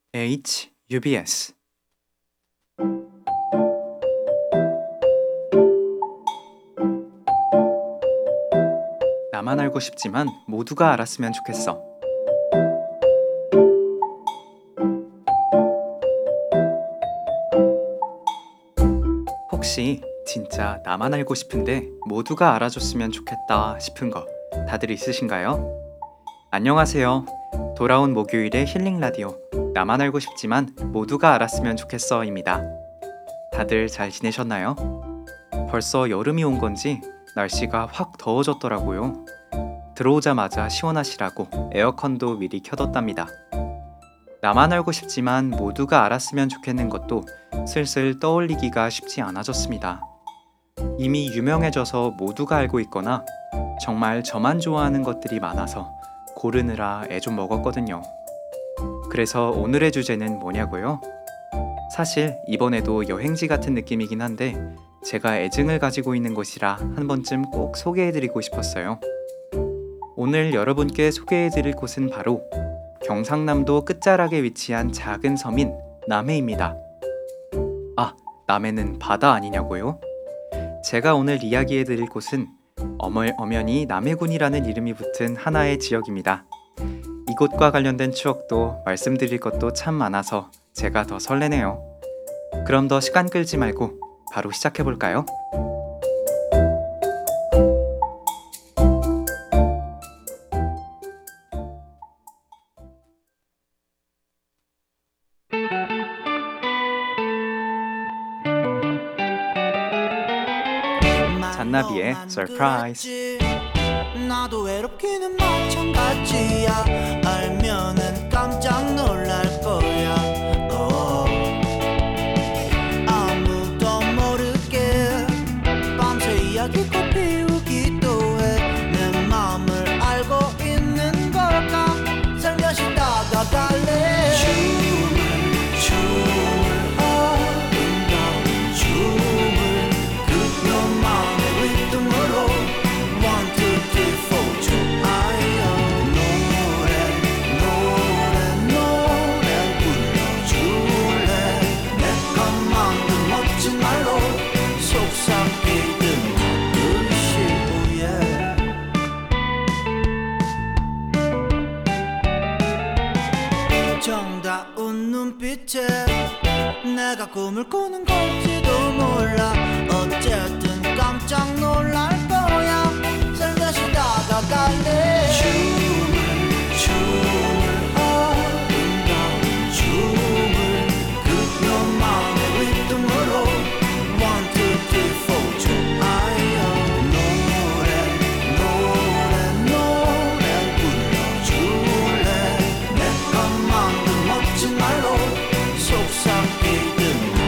HUBS 나만 알고 싶지만 모두가 알았으면 좋겠어. 혹시 진짜 나만 알고 싶은데 모두가 알아줬으면 좋겠다 싶은 거 다들 있으신가요? 안녕하세요. 돌아온 목요일의 힐링 라디오 나만 알고 싶지만 모두가 알았으면 좋겠어입니다. 다들 잘 지내셨나요? 벌써 여름이 온 건지 날씨가 확 더워졌더라고요. 들어오자마자 시원하시라고 에어컨도 미리 켜뒀답니다. 나만 알고 싶지만 모두가 알았으면 좋겠는 것도 슬슬 떠올리기가 쉽지 않아졌습니다. 이미 유명해져서 모두가 알고 있거나 정말 저만 좋아하는 것들이 많아서 고르느라 애 좀 먹었거든요. 그래서 오늘의 주제는 뭐냐고요? 사실 이번에도 여행지 같은 느낌이긴 한데 제가 애증을 가지고 있는 곳이라 한 번쯤 꼭 소개해드리고 싶었어요. 오늘 여러분께 소개해드릴 곳은 바로 경상남도 끝자락에 위치한 작은 섬인 남해입니다. 아, 남해는 바다 아니냐고요? 제가 오늘 이야기해드릴 곳은 엄연히 남해군이라는 이름이 붙은 하나의 지역입니다. 이곳과 관련된 추억도 말씀드릴 것도 참 많아서 제가 더 설레네요. 그럼 더 시간 끌지 말고 바로 시작해볼까요? 잔나비의 Surprise. 나도 외롭기는 마찬가지야. 알면은 깜짝 놀랄 거야. 아무도 모르게 밤새 이야기꽃 피우기도 해. 내 맘을 알고 있는 걸까. 살며시 다가갈래. 아름다운 춤을 그 너만의 리듬으로 One, two, three, four, 좋아요. 노래 불러줄래. 내 것만큼 멋진 말로 속삭이든 말듯이 정다운 눈빛에 내가 꿈을 꾸는 걸지도 몰라. 어쨌든 깜짝 놀랄 거야. 살며시 다가갈래. 아름다운 춤을 그 너만의 리듬으로 One, two, three, four, 좋아요. 노래 불러줄래. 내 것만큼 멋진 말로 속삭이든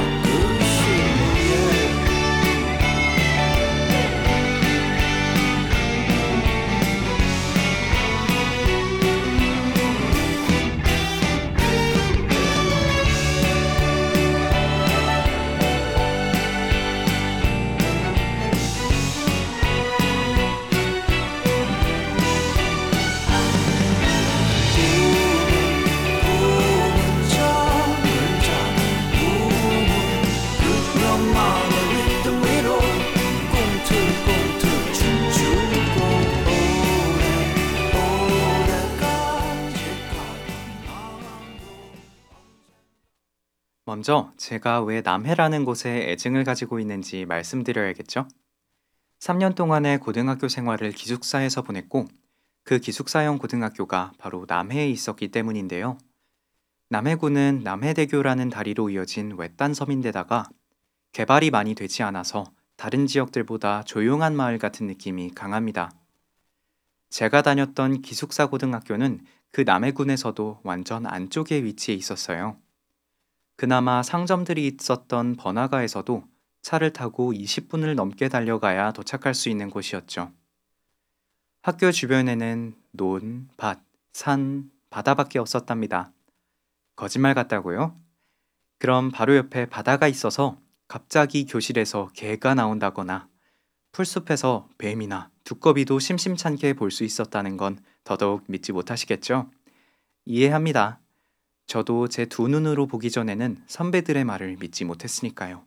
먼저 제가 왜 남해라는 곳에 애증을 가지고 있는지 말씀드려야겠죠? 3년 동안의 고등학교 생활을 기숙사에서 보냈고 그 기숙사형 고등학교가 바로 남해에 있었기 때문인데요. 남해군은 남해대교라는 다리로 이어진 외딴 섬인데다가 개발이 많이 되지 않아서 다른 지역들보다 조용한 마을 같은 느낌이 강합니다. 제가 다녔던 기숙사 고등학교는 그 남해군에서도 완전 안쪽에 위치해 있었어요. 그나마 상점들이 있었던 번화가에서도 차를 타고 20분을 넘게 달려가야 도착할 수 있는 곳이었죠. 학교 주변에는 논, 밭, 산, 바다밖에 없었답니다. 거짓말 같다고요? 그럼 바로 옆에 바다가 있어서 갑자기 교실에서 개가 나온다거나 풀숲에서 뱀이나 두꺼비도 심심찮게 볼 수 있었다는 건 더더욱 믿지 못하시겠죠? 이해합니다. 저도 제 두 눈으로 보기 전에는 선배들의 말을 믿지 못했으니까요.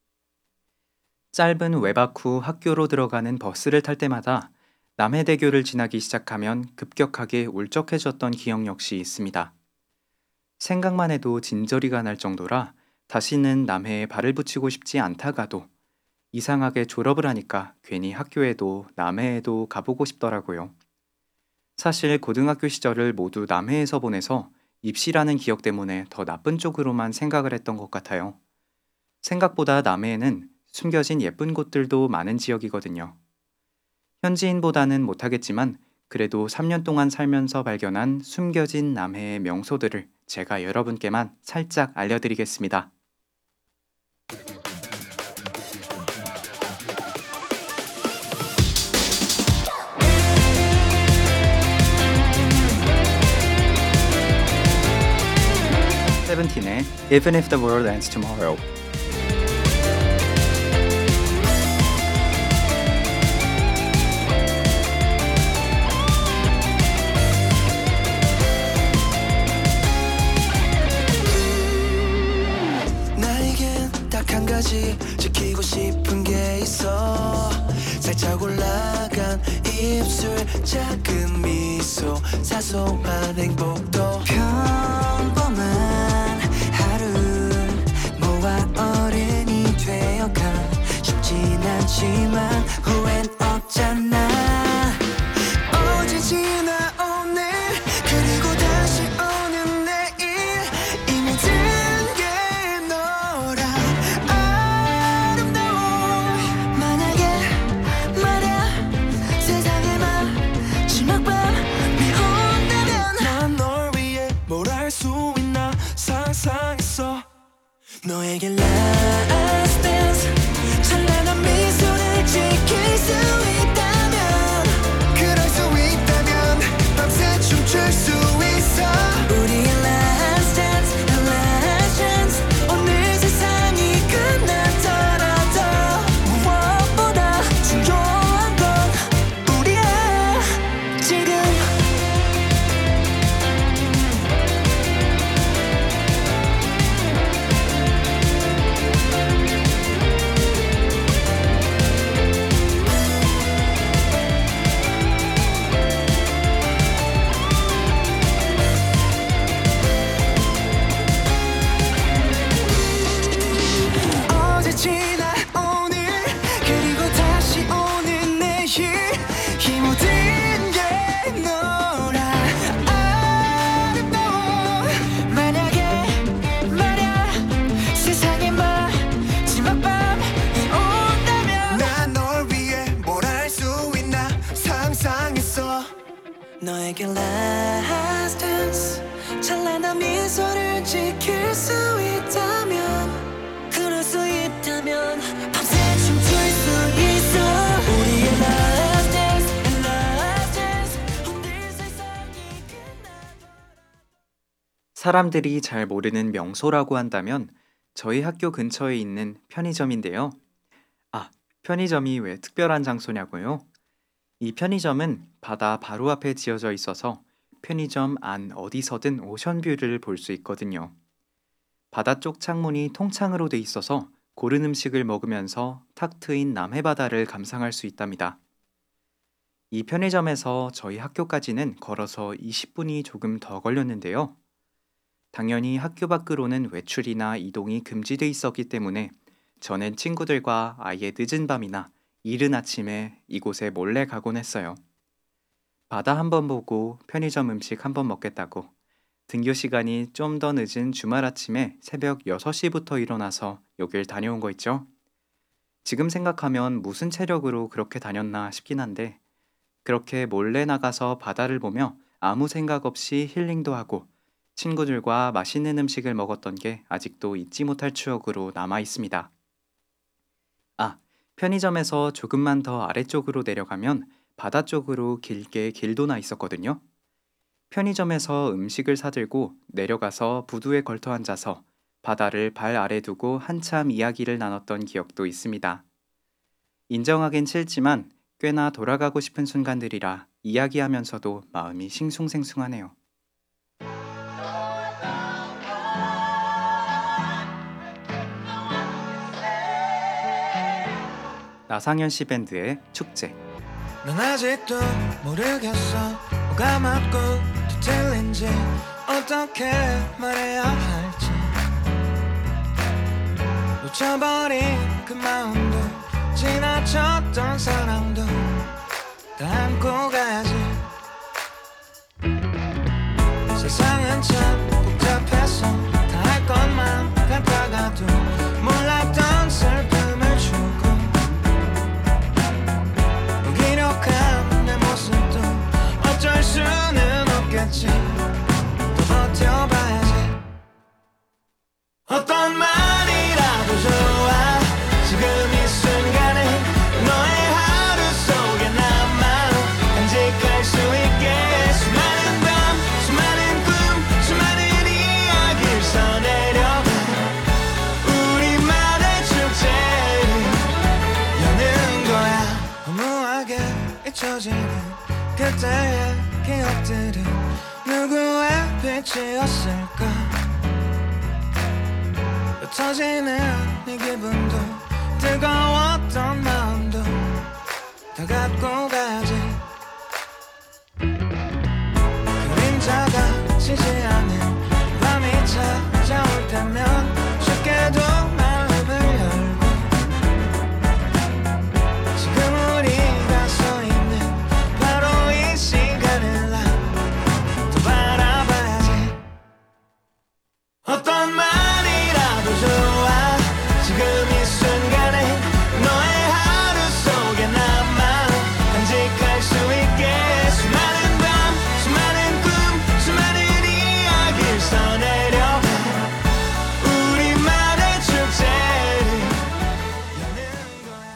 짧은 외박 후 학교로 들어가는 버스를 탈 때마다 남해대교를 지나기 시작하면 급격하게 울적해졌던 기억 역시 있습니다. 생각만 해도 진저리가 날 정도라 다시는 남해에 발을 붙이고 싶지 않다가도 이상하게 졸업을 하니까 괜히 학교에도 남해에도 가보고 싶더라고요. 사실 고등학교 시절을 모두 남해에서 보내서 입시라는 기억 때문에 더 나쁜 쪽으로만 생각을 했던 것 같아요. 생각보다 남해에는 숨겨진 예쁜 곳들도 많은 지역이거든요. 현지인보다는 못하겠지만 그래도 3년 동안 살면서 발견한 숨겨진 남해의 명소들을 제가 여러분께만 살짝 알려드리겠습니다. 세븐틴의 Even if the world ends tomorrow. 나에겐 딱 한 가지 지키고 싶은 게 있어. 살짝 올라간 입술 작은 미소 사소한 행복도 평범한 하루 모아 어른이 되어가 쉽진 않지만 후회는 없잖아. 어제 지나 오늘 그리고 다시 오는 내일 이 모든 게 너라 아름다워. 만약에 말야 세상의 마지막 밤이 온다면 난 널 위해 뭘 할 수 있나 상상했어. 너에게 last dance 찬란한 미소를 지킬 수 있다면 그럴 수 있다면 밤새 춤출 수 있어. 우리의 last dance and last chance 오늘 세상이 끝나더라도 무엇보다 중요한 건 우리의 지금. 어제 지나 오늘 그리고 다시 오는 내일 이 모든 게 너라 아름다워. 만약에 말야 세상의 마지막 밤이 온다면 난 널 위해 뭘 할 수 있나 상상했어. 너에게 last dance 찬란한 미소를 지킬 수 있다면 그럴 수 있다면 밤새 춤출 수 있어. 우리의 last dance and last chance 오늘 세상이 사람들이 잘 모르는 명소라고 한다면 저희 학교 근처에 있는 편의점인데요. 아, 편의점이 왜 특별한 장소냐고요? 이 편의점은 바다 바로 앞에 지어져 있어서 편의점 안 어디서든 오션뷰를 볼 수 있거든요. 바다 쪽 창문이 통창으로 돼 있어서 고른 음식을 먹으면서 탁 트인 남해바다를 감상할 수 있답니다. 이 편의점에서 저희 학교까지는 걸어서 20분이 조금 더 걸렸는데요. 당연히 학교 밖으로는 외출이나 이동이 금지돼 있었기 때문에 저는 친구들과 아예 늦은 밤이나 이른 아침에 이곳에 몰래 가곤 했어요. 바다 한번 보고 편의점 음식 한번 먹겠다고 등교 시간이 좀 더 늦은 주말 아침에 새벽 6시부터 일어나서 여길 다녀온 거 있죠? 지금 생각하면 무슨 체력으로 그렇게 다녔나 싶긴 한데 그렇게 몰래 나가서 바다를 보며 아무 생각 없이 힐링도 하고 친구들과 맛있는 음식을 먹었던 게 아직도 잊지 못할 추억으로 남아 있습니다. 아, 편의점에서 조금만 더 아래쪽으로 내려가면 바다 쪽으로 길게 길도 나 있었거든요. 편의점에서 음식을 사들고 내려가서 부두에 걸터 앉아서 바다를 발 아래 두고 한참 이야기를 나눴던 기억도 있습니다. 인정하긴 싫지만 꽤나 돌아가고 싶은 순간들이라 이야기하면서도 마음이 싱숭생숭하네요. 나상현 씨 밴드의 축제. 난 아직도 모르겠어 뭐가 맞고 또 틀린지 어떻게 말해야 할지 놓쳐버린 그 마음도 지나쳤던 사랑도 다 안고 가야지 세상은 참 복잡해서 다 할 것만 같다가도 몰랐던 슬픔을 주고 무기력한 내 모습도 어쩔 수는 없겠지 또 버텨봐야지 어떤 말이라도 좋아 지금 이 순간에 너의 하루 속에 나만 간직할 수 있게 수많은 밤 수많은 꿈 수많은 이야기를 써내려 우리만의 축제를 여는 거야 허무하게 잊혀지는 그때의 기억들은 누구의 빛이었을까 흩어지는 이 기분도 뜨거웠던 마음도 다 갖고 가야지 그림자가 지지 않은 밤이 찾아올 때면 쉽게도 마음을 열고 지금 우리가 서 있는 바로 이 시간을 난 또 바라봐야지 어떤 말이라도 좋아 지금 이 순간에 너의 하루 속에 나만 간직할 수 있게 수많은 밤 수많은 꿈 수많은 이야기를 써내려 우리만의 축제를 여는 거야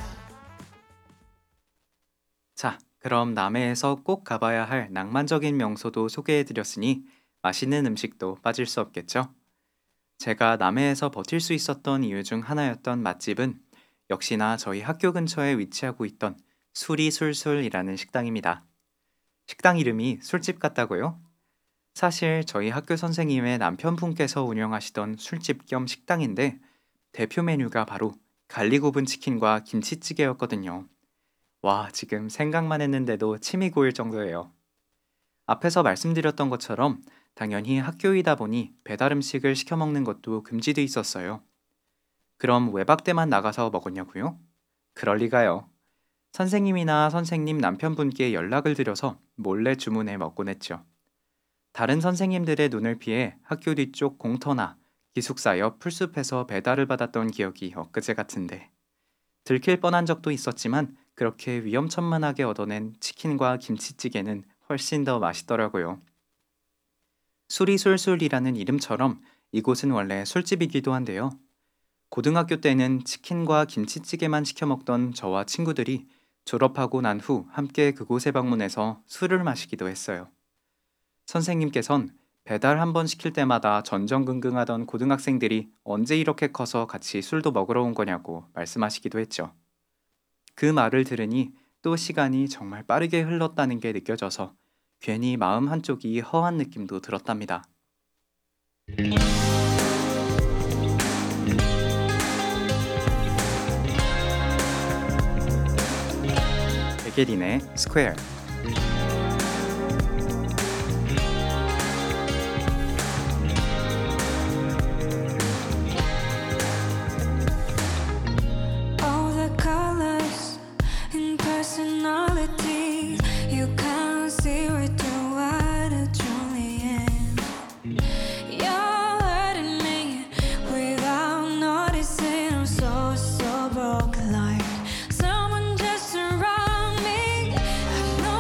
자, 그럼 남해에서 꼭 가봐야 할 낭만적인 명소도 소개해드렸으니 맛있는 음식도 빠질 수 없겠죠? 제가 남해에서 버틸 수 있었던 이유 중 하나였던 맛집은 역시나 저희 학교 근처에 위치하고 있던 수리술술이라는 식당입니다. 식당 이름이 술집 같다고요? 사실 저희 학교 선생님의 남편분께서 운영하시던 술집 겸 식당인데 대표 메뉴가 바로 갈리고분 치킨과 김치찌개였거든요. 와, 지금 생각만 했는데도 침이 고일 정도예요. 앞에서 말씀드렸던 것처럼 당연히 학교이다 보니 배달 음식을 시켜 먹는 것도 금지돼 있었어요. 그럼 외박 때만 나가서 먹었냐고요? 그럴 리가요. 선생님이나 선생님 남편분께 연락을 드려서 몰래 주문해 먹곤 했죠. 다른 선생님들의 눈을 피해 학교 뒤쪽 공터나 기숙사 옆 풀숲에서 배달을 받았던 기억이 엊그제 같은데 들킬 뻔한 적도 있었지만 그렇게 위험천만하게 얻어낸 치킨과 김치찌개는 훨씬 더 맛있더라고요. 수리술술이라는 이름처럼 이곳은 원래 술집이기도 한데요. 고등학교 때는 치킨과 김치찌개만 시켜 먹던 저와 친구들이 졸업하고 난 후 함께 그곳에 방문해서 술을 마시기도 했어요. 선생님께선 배달 한 번 시킬 때마다 전전긍긍하던 고등학생들이 언제 이렇게 커서 같이 술도 먹으러 온 거냐고 말씀하시기도 했죠. 그 말을 들으니 또 시간이 정말 빠르게 흘렀다는 게 느껴져서 괜히 마음 한쪽이 허한 느낌도 들었답니다. 백예린의 스퀘어. All the colors and personalities you can't see right through what I truly am. You're hurting me without noticing. I'm so broke like someone just around me. I know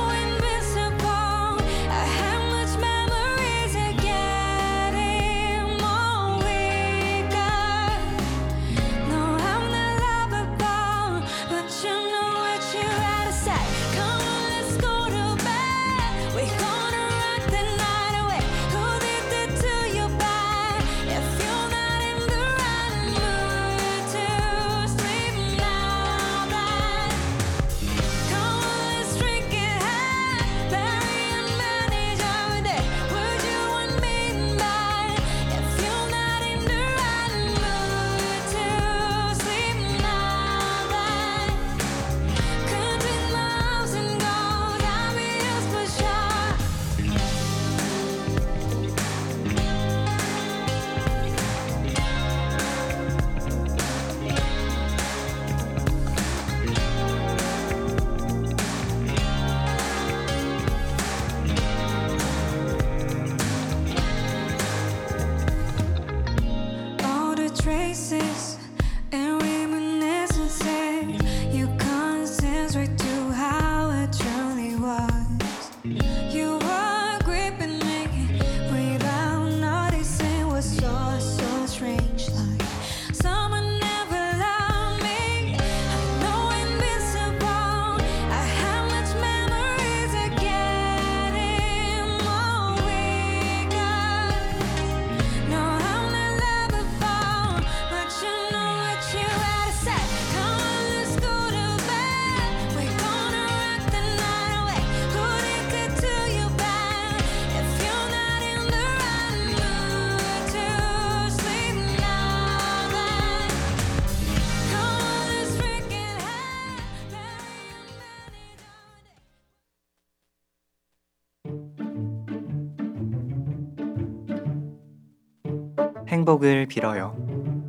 행복을 빌어요.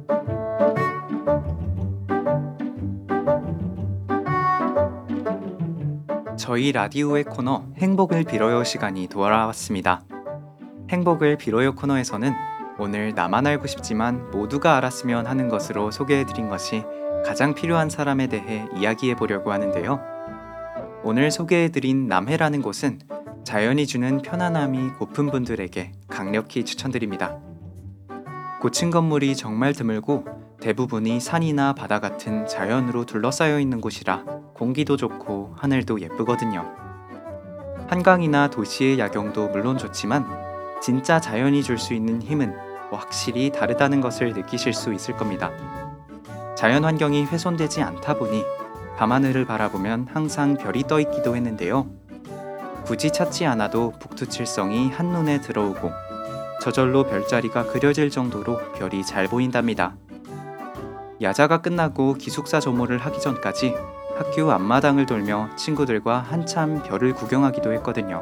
저희 라디오의 코너 행복을 빌어요 시간이 돌아왔습니다. 행복을 빌어요 코너에서는 오늘 나만 알고 싶지만 모두가 알았으면 하는 것으로 소개해드린 것이 가장 필요한 사람에 대해 이야기해보려고 하는데요. 오늘 소개해드린 남해라는 곳은 자연이 주는 편안함이 고픈 분들에게 강력히 추천드립니다. 고층 건물이 정말 드물고 대부분이 산이나 바다 같은 자연으로 둘러싸여 있는 곳이라 공기도 좋고 하늘도 예쁘거든요. 한강이나 도시의 야경도 물론 좋지만 진짜 자연이 줄 수 있는 힘은 확실히 다르다는 것을 느끼실 수 있을 겁니다. 자연 환경이 훼손되지 않다 보니 밤하늘을 바라보면 항상 별이 떠 있기도 했는데요. 굳이 찾지 않아도 북두칠성이 한눈에 들어오고 저절로 별자리가 그려질 정도로 별이 잘 보인답니다. 야자가 끝나고 기숙사 조모를 하기 전까지 학교 앞마당을 돌며 친구들과 한참 별을 구경하기도 했거든요.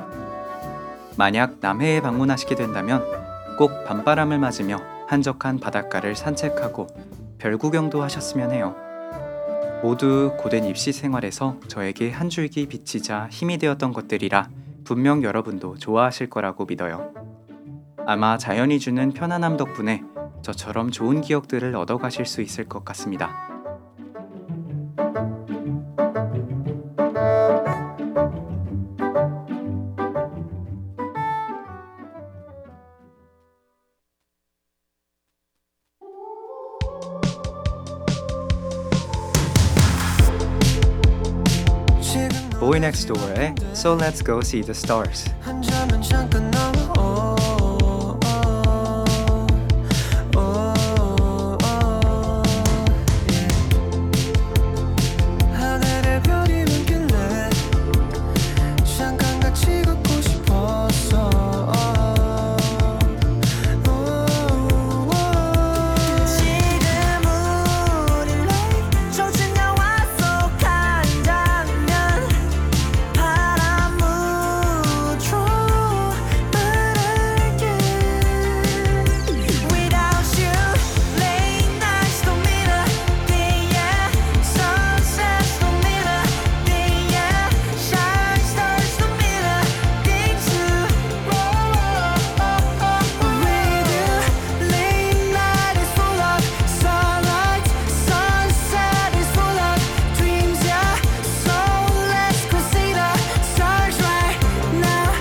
만약 남해에 방문하시게 된다면 꼭 밤바람을 맞으며 한적한 바닷가를 산책하고 별 구경도 하셨으면 해요. 모두 고된 입시 생활에서 저에게 한 줄기 비치자 힘이 되었던 것들이라 분명 여러분도 좋아하실 거라고 믿어요. 아마 자연이 주는 편안함 덕분에 저처럼 좋은 기억들을 얻어가실 수 있을 것 같습니다. Boy Next Door의 So Let's Go See the Stars. 한 점은 잠깐 넘어 하늘에 별이 많길래 잠깐 같이 걷고 싶었어 지금 우리 late 젖은 영화 속 한 장면 바람 우초 말할게 Without you late nights don't mean a thing yeah Sunsets don't mean a thing yeah Shining stars don't mean a thing too With you late night is full of sunlight Sunset is full of dreams yeah So let's go see the stars right now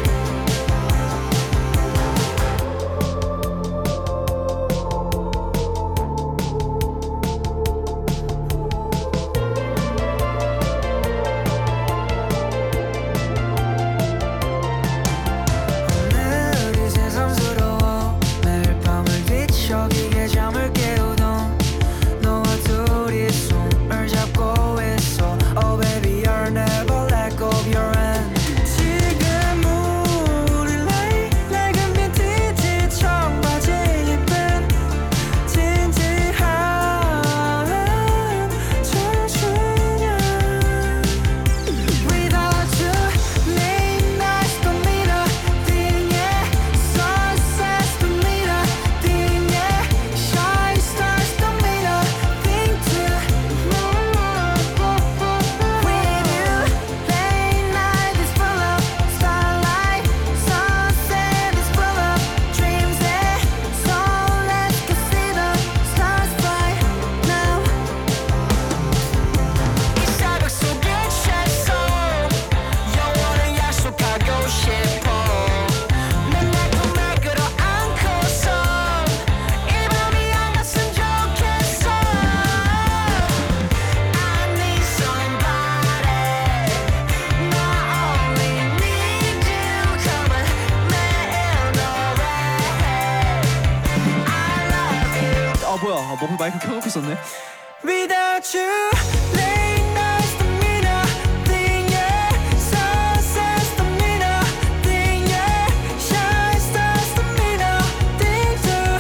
오늘이 새삼스러워 매일 밤을 뒤척이게 잠을 깨우던 너와 둘이 손을 잡고 있어 Oh baby I'll never let go of your hand 지금 우리 late 낡은 빈티지 청바지 입은 진지한 청춘이야 Without you late nights don't mean a thing yeah Sunsets don't mean a thing yeah Shining stars don't mean a thing too With you late night is full of starlight Sunset is full of dreams yeah So let's go see the stars right now 이 새벽 속에 채소 영원히 약속하고 싶어 내 꿈에 끌어안고서 이 밤이 안 갔으면 좋겠어 I need somebody Not only need you come on 매일 너의 I love you 뭐야 몸 마이크 켜놓고 있었네. Without you, late nights don't mean a thing, yeah. Sunsets don't mean a thing, yeah. Shining stars don't mean a thing too.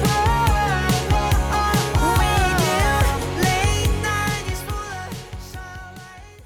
With you, late night is full of sunlight.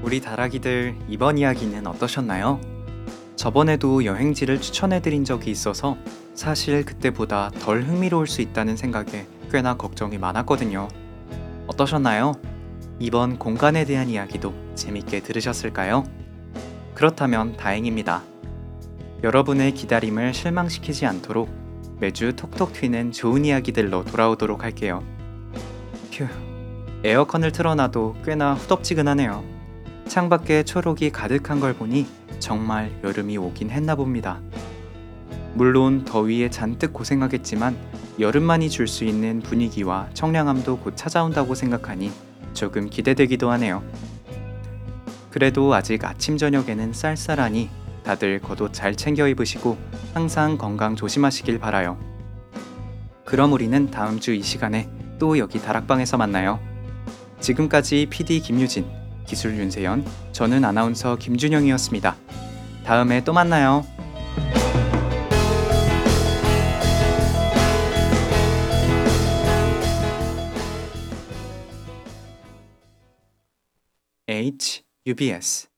우리 다락이들 이번 이야기는 어떠셨나요? 저번에도 여행지를 추천해드린 적이 있어서 사실 그때보다 덜 흥미로울 수 있다는 생각에 꽤나 걱정이 많았거든요. 어떠셨나요? 이번 공간에 대한 이야기도 재밌게 들으셨을까요? 그렇다면 다행입니다. 여러분의 기다림을 실망시키지 않도록 매주 톡톡 튀는 좋은 이야기들로 돌아오도록 할게요. 휴, 에어컨을 틀어놔도 꽤나 후덥지근하네요. 창밖에 초록이 가득한 걸 보니 정말 여름이 오긴 했나 봅니다. 물론 더위에 잔뜩 고생하겠지만 여름만이 줄 수 있는 분위기와 청량함도 곧 찾아온다고 생각하니 조금 기대되기도 하네요. 그래도 아직 아침 저녁에는 쌀쌀하니 다들 겉옷 잘 챙겨 입으시고 항상 건강 조심하시길 바라요. 그럼 우리는 다음 주 이 시간에 또 여기 다락방에서 만나요. 지금까지 PD 김유진, 기술 윤세연, 저는 아나운서 김준영이었습니다. 다음에 또 만나요. UBS